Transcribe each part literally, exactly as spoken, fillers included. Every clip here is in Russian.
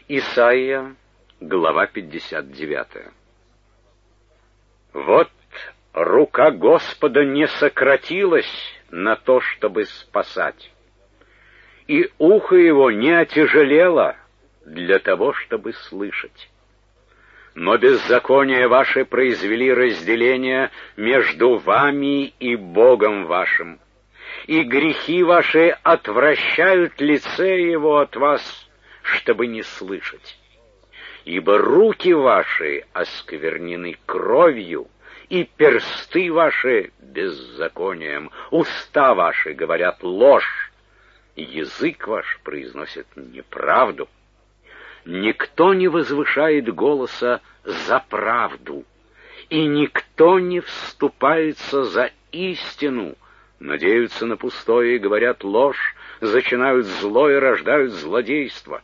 Исайя, глава пятьдесят девятая. Вот рука Господа не сократилась на то, чтобы спасать, и ухо его не отяжелело для того, чтобы слышать. Но беззакония ваши произвели разделение между вами и Богом вашим, и грехи ваши отвращают лице его от вас, чтобы не слышать. Ибо руки ваши осквернены кровью, и персты ваши беззаконием, уста ваши говорят ложь, язык ваш произносит неправду. Никто не возвышает голоса за правду, и никто не вступается за истину, надеются на пустое и говорят ложь, зачинают зло и рождают злодейство.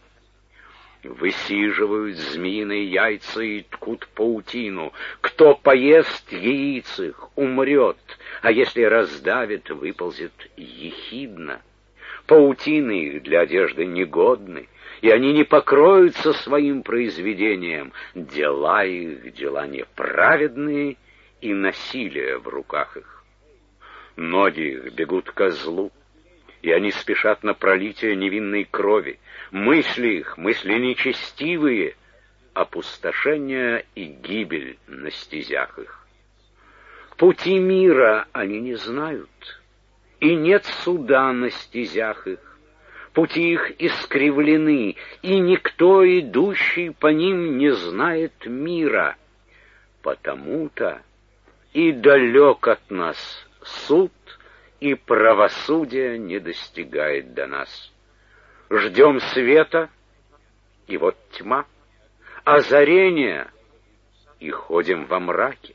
Высиживают змеиные яйца и ткут паутину. Кто поест яиц их, умрет, а если раздавит, выползет ехидно. Паутины их для одежды негодны, и они не покроются своим произведением. Дела их, дела неправедные, и насилие в руках их. Ноги их бегут ко злу, и они спешат на пролитие невинной крови. Мысли их, мысли нечестивые, опустошение и гибель на стезях их. Пути мира они не знают, и нет суда на стезях их. Пути их искривлены, и никто, идущий по ним, не знает мира. Потому-то и далек от нас суд, и правосудие не достигает до нас. Ждем света, и вот тьма, озарение, и ходим во мраке.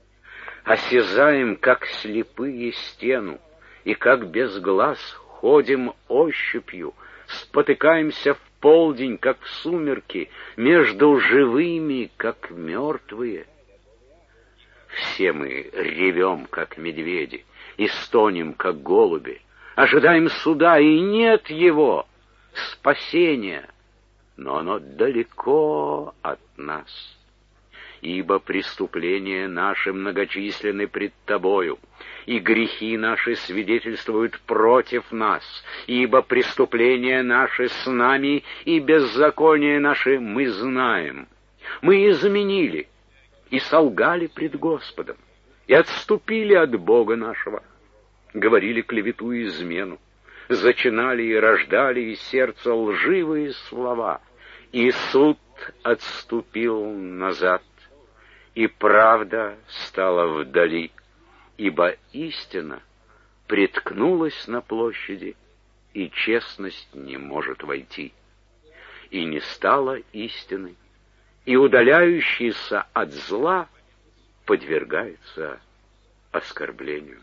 Осязаем, как слепые, стену, и как без глаз ходим ощупью, спотыкаемся в полдень, как в сумерки, между живыми, как мертвые. Все мы ревем, как медведи, и стонем, как голуби, ожидаем суда, и нет его, спасения, но оно далеко от нас. Ибо преступления наши многочисленны пред Тобою, и грехи наши свидетельствуют против нас, ибо преступления наши с нами, и беззакония наши мы знаем. Мы изменили и солгали пред Господом, и отступили от Бога нашего, говорили клевету и измену, зачинали и рождали из сердца лживые слова, и суд отступил назад, и правда стала вдали, ибо истина приткнулась на площади, и честность не может войти. И не стало истины, и удаляющийся от зла подвергается оскорблению.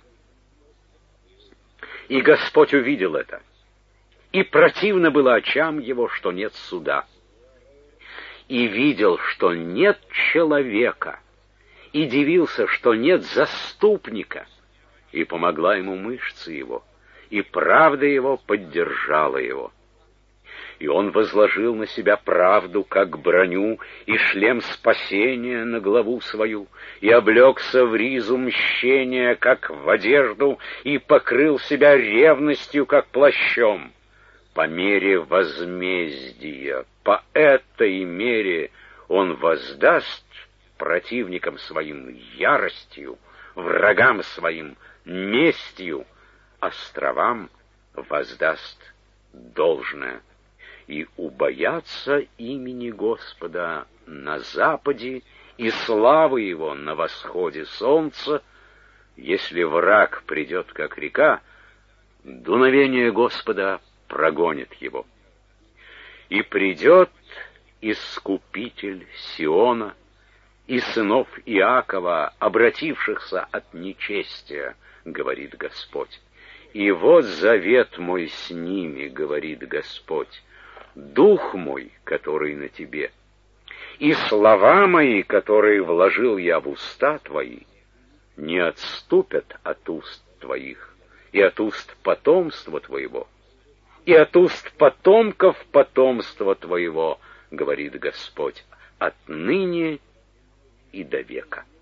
И Господь увидел это, и противно было очам его, что нет суда. И видел, что нет человека, и дивился, что нет заступника, и помогла ему мышцы его, и правда его поддержала его. И он возложил на себя правду, как броню, и шлем спасения на главу свою, и облегся в ризу мщения, как в одежду, и покрыл себя ревностью, как плащом. По мере возмездия, по этой мере он воздаст противникам своим яростью, врагам своим местью, островам воздаст должное. И убоятся имени Господа на западе и славы Его на восходе солнца. Если враг придет, как река, дуновение Господа прогонит его. И придет Искупитель Сиона и сынов Иакова, обратившихся от нечестия, говорит Господь. И вот завет мой с ними, говорит Господь, дух мой, который на тебе, и слова мои, которые вложил я в уста твои, не отступят от уст твоих, и от уст потомства твоего, и от уст потомков потомства твоего, говорит Господь, отныне и до века.